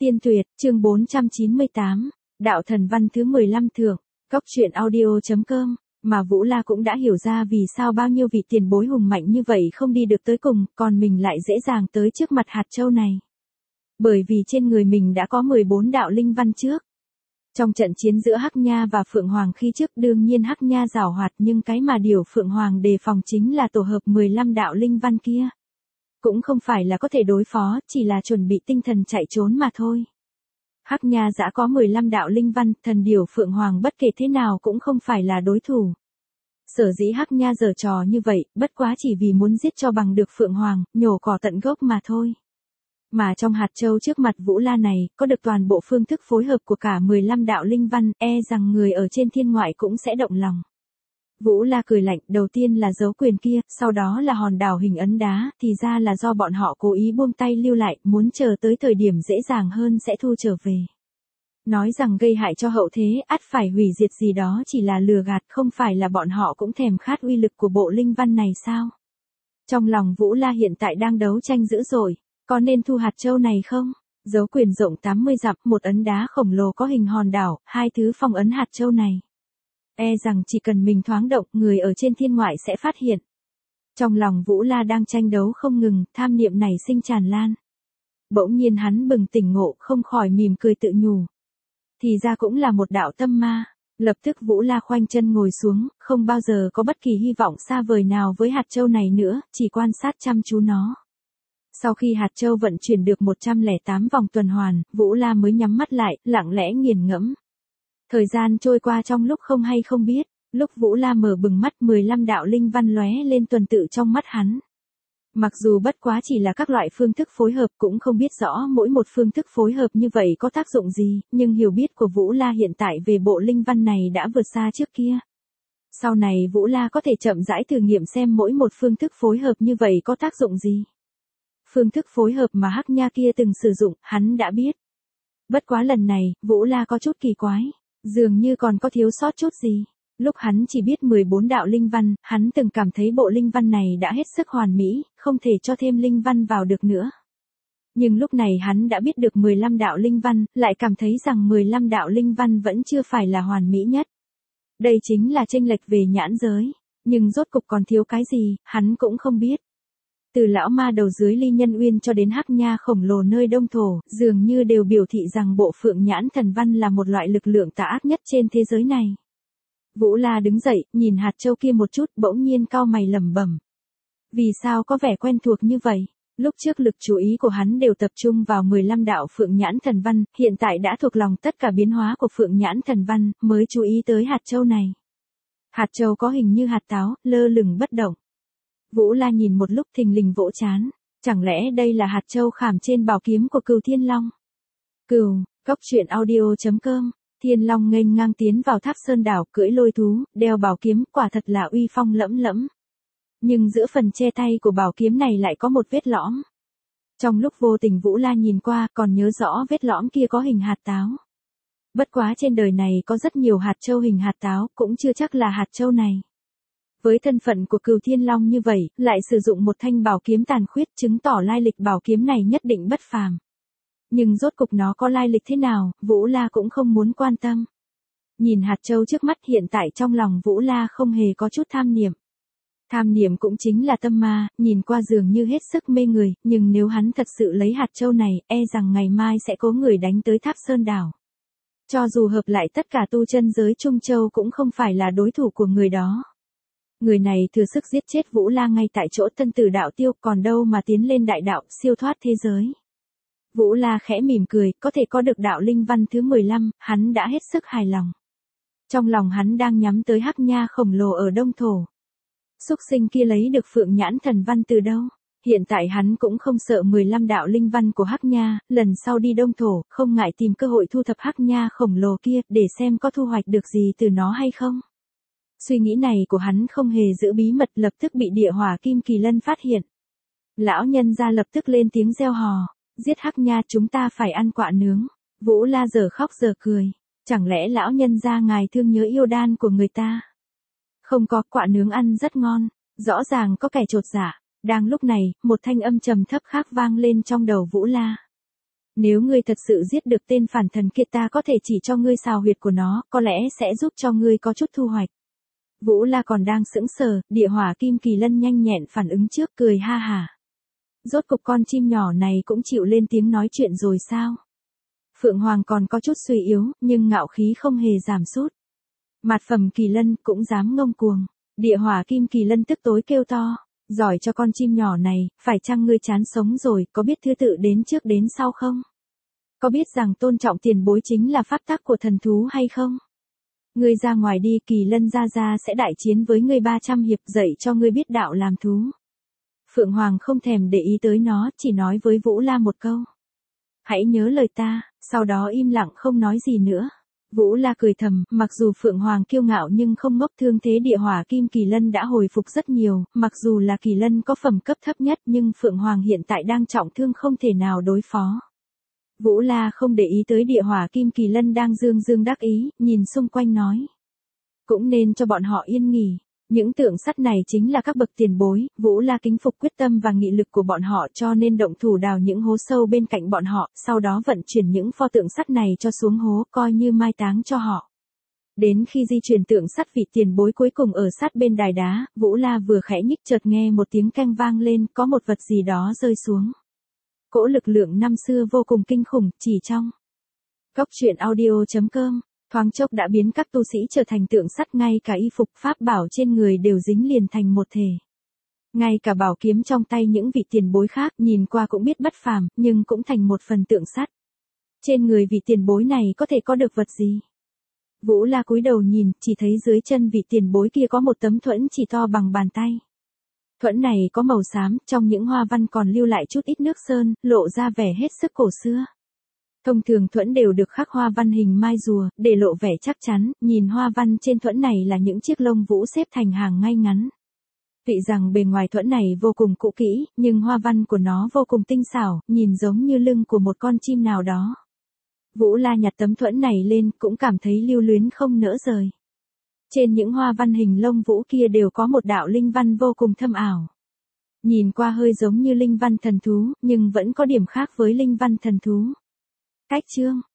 Tiên tuyệt, chương 498, đạo thần văn thứ 15 thưởng, góc truyện audio.com, mà Vũ La cũng đã hiểu ra vì sao bao nhiêu vị tiền bối hùng mạnh như vậy không đi được tới cùng, còn mình lại dễ dàng tới trước mặt hạt châu này. Bởi vì trên người mình đã có 14 đạo linh văn trước. Trong trận chiến giữa Hắc Nha và Phượng Hoàng khi trước đương nhiên Hắc Nha giảo hoạt, nhưng cái mà điều Phượng Hoàng đề phòng chính là tổ hợp 15 đạo linh văn kia. Cũng không phải là có thể đối phó, chỉ là chuẩn bị tinh thần chạy trốn mà thôi. Hắc Nha đã có 15 đạo linh văn, thần điều Phượng Hoàng bất kể thế nào cũng không phải là đối thủ. Sở dĩ Hắc Nha giở trò như vậy, bất quá chỉ vì muốn giết cho bằng được Phượng Hoàng, nhổ cỏ tận gốc mà thôi. Mà trong hạt châu trước mặt Vũ La này, có được toàn bộ phương thức phối hợp của cả 15 đạo linh văn, rằng người ở trên thiên ngoại cũng sẽ động lòng. Vũ La cười lạnh, đầu tiên là dấu quyền kia, sau đó là hòn đảo hình ấn đá, thì ra là do bọn họ cố ý buông tay lưu lại, muốn chờ tới thời điểm dễ dàng hơn sẽ thu trở về. Nói rằng gây hại cho hậu thế, ắt phải hủy diệt gì đó chỉ là lừa gạt, không phải là bọn họ cũng thèm khát uy lực của bộ linh văn này sao? Trong lòng Vũ La hiện tại đang đấu tranh dữ dội, có nên thu hạt châu này không? Dấu quyền rộng 80 dặm, một ấn đá khổng lồ có hình hòn đảo, hai thứ phong ấn hạt châu này. Rằng chỉ cần mình thoáng động, người ở trên thiên ngoại sẽ phát hiện. Trong lòng Vũ La đang tranh đấu không ngừng, tham niệm này sinh tràn lan. Bỗng nhiên hắn bừng tỉnh ngộ, không khỏi mỉm cười tự nhủ. Thì ra cũng là một đạo tâm ma. Lập tức Vũ La khoanh chân ngồi xuống, không bao giờ có bất kỳ hy vọng xa vời nào với hạt châu này nữa, chỉ quan sát chăm chú nó. Sau khi hạt châu vận chuyển được 108 vòng tuần hoàn, Vũ La mới nhắm mắt lại, lặng lẽ nghiền ngẫm. Thời gian trôi qua trong lúc không hay không biết, lúc Vũ La mở bừng mắt 15 đạo linh văn lóe lên tuần tự trong mắt hắn. Mặc dù bất quá chỉ là các loại phương thức phối hợp, cũng không biết rõ mỗi một phương thức phối hợp như vậy có tác dụng gì, nhưng hiểu biết của Vũ La hiện tại về bộ linh văn này đã vượt xa trước kia. Sau này Vũ La có thể chậm rãi thử nghiệm xem mỗi một phương thức phối hợp như vậy có tác dụng gì. Phương thức phối hợp mà Hắc Nha kia từng sử dụng, hắn đã biết. Bất quá lần này, Vũ La có chút kỳ quái, dường như còn có thiếu sót chút gì. Lúc hắn chỉ biết 14 đạo linh văn, hắn từng cảm thấy bộ linh văn này đã hết sức hoàn mỹ, không thể cho thêm linh văn vào được nữa. Nhưng lúc này hắn đã biết được 15 đạo linh văn, lại cảm thấy rằng 15 đạo linh văn vẫn chưa phải là hoàn mỹ nhất. Đây chính là chênh lệch về nhãn giới, nhưng rốt cục còn thiếu cái gì, hắn cũng không biết. Từ lão ma đầu dưới Ly Nhân Uyên cho đến Hắc Nha khổng lồ nơi Đông Thổ, dường như đều biểu thị rằng bộ Phượng Nhãn Thần Văn là một loại lực lượng tà ác nhất trên thế giới này. Vũ La đứng dậy, nhìn hạt châu kia một chút, bỗng nhiên cau mày lẩm bẩm. Vì sao có vẻ quen thuộc như vậy? Lúc trước lực chú ý của hắn đều tập trung vào 15 đạo Phượng Nhãn Thần Văn, hiện tại đã thuộc lòng tất cả biến hóa của Phượng Nhãn Thần Văn, mới chú ý tới hạt châu này. Hạt châu có hình như hạt táo, lơ lửng bất động. Vũ La nhìn một lúc thình lình vỗ trán, chẳng lẽ đây là hạt châu khảm trên bảo kiếm của Cửu Thiên Long? Góc truyện audio.com. Thiên Long nghênh ngang tiến vào Tháp Sơn đảo, cưỡi lôi thú, đeo bảo kiếm, quả thật là uy phong lẫm lẫm. Nhưng giữa phần che tay của bảo kiếm này lại có một vết lõm. Trong lúc vô tình Vũ La nhìn qua, còn nhớ rõ vết lõm kia có hình hạt táo. Bất quá trên đời này có rất nhiều hạt châu hình hạt táo, cũng chưa chắc là hạt châu này. Với thân phận của Cửu Thiên Long như vậy, lại sử dụng một thanh bảo kiếm tàn khuyết, chứng tỏ lai lịch bảo kiếm này nhất định bất phàm. Nhưng rốt cục nó có lai lịch thế nào, Vũ La cũng không muốn quan tâm. Nhìn hạt châu trước mắt, hiện tại trong lòng Vũ La không hề có chút tham niệm. Tham niệm cũng chính là tâm ma, nhìn qua dường như hết sức mê người, nhưng nếu hắn thật sự lấy hạt châu này, rằng ngày mai sẽ có người đánh tới Tháp Sơn đảo. Cho dù hợp lại tất cả tu chân giới Trung Châu cũng không phải là đối thủ của người đó. Người này thừa sức giết chết Vũ La ngay tại chỗ Tân Tử đạo tiêu, còn đâu mà tiến lên đại đạo, siêu thoát thế giới. Vũ La khẽ mỉm cười, có thể có được đạo linh văn thứ 15, hắn đã hết sức hài lòng. Trong lòng hắn đang nhắm tới Hắc Nha khổng lồ ở Đông Thổ. Súc sinh kia lấy được Phượng Nhãn Thần Văn từ đâu? Hiện tại hắn cũng không sợ 15 đạo linh văn của Hắc Nha, lần sau đi Đông Thổ, không ngại tìm cơ hội thu thập Hắc Nha khổng lồ kia, để xem có thu hoạch được gì từ nó hay không. Suy nghĩ này của hắn không hề giữ bí mật, lập tức bị Địa Hỏa Kim Kỳ Lân phát hiện. Lão nhân gia lập tức lên tiếng reo hò. Giết Hắc Nha, chúng ta phải ăn quạ nướng. Vũ La giờ khóc giờ cười. Chẳng lẽ lão nhân gia ngài thương nhớ yêu đan của người ta? Không có, quạ nướng ăn rất ngon. Rõ ràng có kẻ chột dạ. Đang lúc này, một thanh âm trầm thấp khác vang lên trong đầu Vũ La. Nếu ngươi thật sự giết được tên phản thần kia ta có thể chỉ cho ngươi xào huyệt của nó, có lẽ sẽ giúp cho ngươi có chút thu hoạch. Vũ La còn đang sững sờ, địa hỏa kim kỳ lân nhanh nhẹn phản ứng trước cười ha hả. Rốt cục con chim nhỏ này cũng chịu lên tiếng nói chuyện rồi sao? Phượng Hoàng còn có chút suy yếu, nhưng ngạo khí không hề giảm sút. Mạt phẩm kỳ lân cũng dám ngông cuồng. Địa hỏa kim kỳ lân tức tối kêu to. Giỏi cho con chim nhỏ này, phải chăng ngươi chán sống rồi, có biết thứ tự đến trước đến sau không? Có biết rằng tôn trọng tiền bối chính là pháp tắc của thần thú hay không? Ngươi ra ngoài đi, kỳ lân ra sẽ đại chiến với ngươi 300 hiệp, dạy cho ngươi biết đạo làm thú. Phượng Hoàng không thèm để ý tới nó, chỉ nói với Vũ La một câu. Hãy nhớ lời ta, sau đó im lặng không nói gì nữa. Vũ La cười thầm, mặc dù Phượng Hoàng kiêu ngạo nhưng không ngốc, thương thế địa hỏa kim kỳ lân đã hồi phục rất nhiều, mặc dù là kỳ lân có phẩm cấp thấp nhất nhưng Phượng Hoàng hiện tại đang trọng thương không thể nào đối phó. Vũ La không để ý tới địa hỏa kim kỳ lân đang dương đắc ý, nhìn xung quanh nói. Cũng nên cho bọn họ yên nghỉ. Những tượng sắt này chính là các bậc tiền bối, Vũ La kính phục quyết tâm và nghị lực của bọn họ cho nên động thủ đào những hố sâu bên cạnh bọn họ, sau đó vận chuyển những pho tượng sắt này cho xuống hố coi như mai táng cho họ. Đến khi di chuyển tượng sắt vị tiền bối cuối cùng ở sát bên đài đá, Vũ La vừa khẽ nhích chợt nghe một tiếng keng vang lên, có một vật gì đó rơi xuống. Cỗ lực lượng năm xưa vô cùng kinh khủng, chỉ trong Góc truyện audio.com, thoáng chốc đã biến các tu sĩ trở thành tượng sắt, ngay cả y phục pháp bảo trên người đều dính liền thành một thể. Ngay cả bảo kiếm trong tay những vị tiền bối khác nhìn qua cũng biết bất phàm, nhưng cũng thành một phần tượng sắt. Trên người vị tiền bối này có thể có được vật gì? Vũ La cúi đầu nhìn, chỉ thấy dưới chân vị tiền bối kia có một tấm thuẫn chỉ to bằng bàn tay. Thuẫn này có màu xám, trong những hoa văn còn lưu lại chút ít nước sơn, lộ ra vẻ hết sức cổ xưa. Thông thường thuẫn đều được khắc hoa văn hình mai rùa, để lộ vẻ chắc chắn, nhìn hoa văn trên thuẫn này là những chiếc lông vũ xếp thành hàng ngay ngắn. Tuy rằng bề ngoài thuẫn này vô cùng cũ kỹ, nhưng hoa văn của nó vô cùng tinh xảo, nhìn giống như lưng của một con chim nào đó. Vũ La nhặt tấm thuẫn này lên, cũng cảm thấy lưu luyến không nỡ rời. Trên những hoa văn hình lông vũ kia đều có một đạo linh văn vô cùng thâm ảo. Nhìn qua hơi giống như linh văn thần thú, nhưng vẫn có điểm khác với linh văn thần thú. Cách chương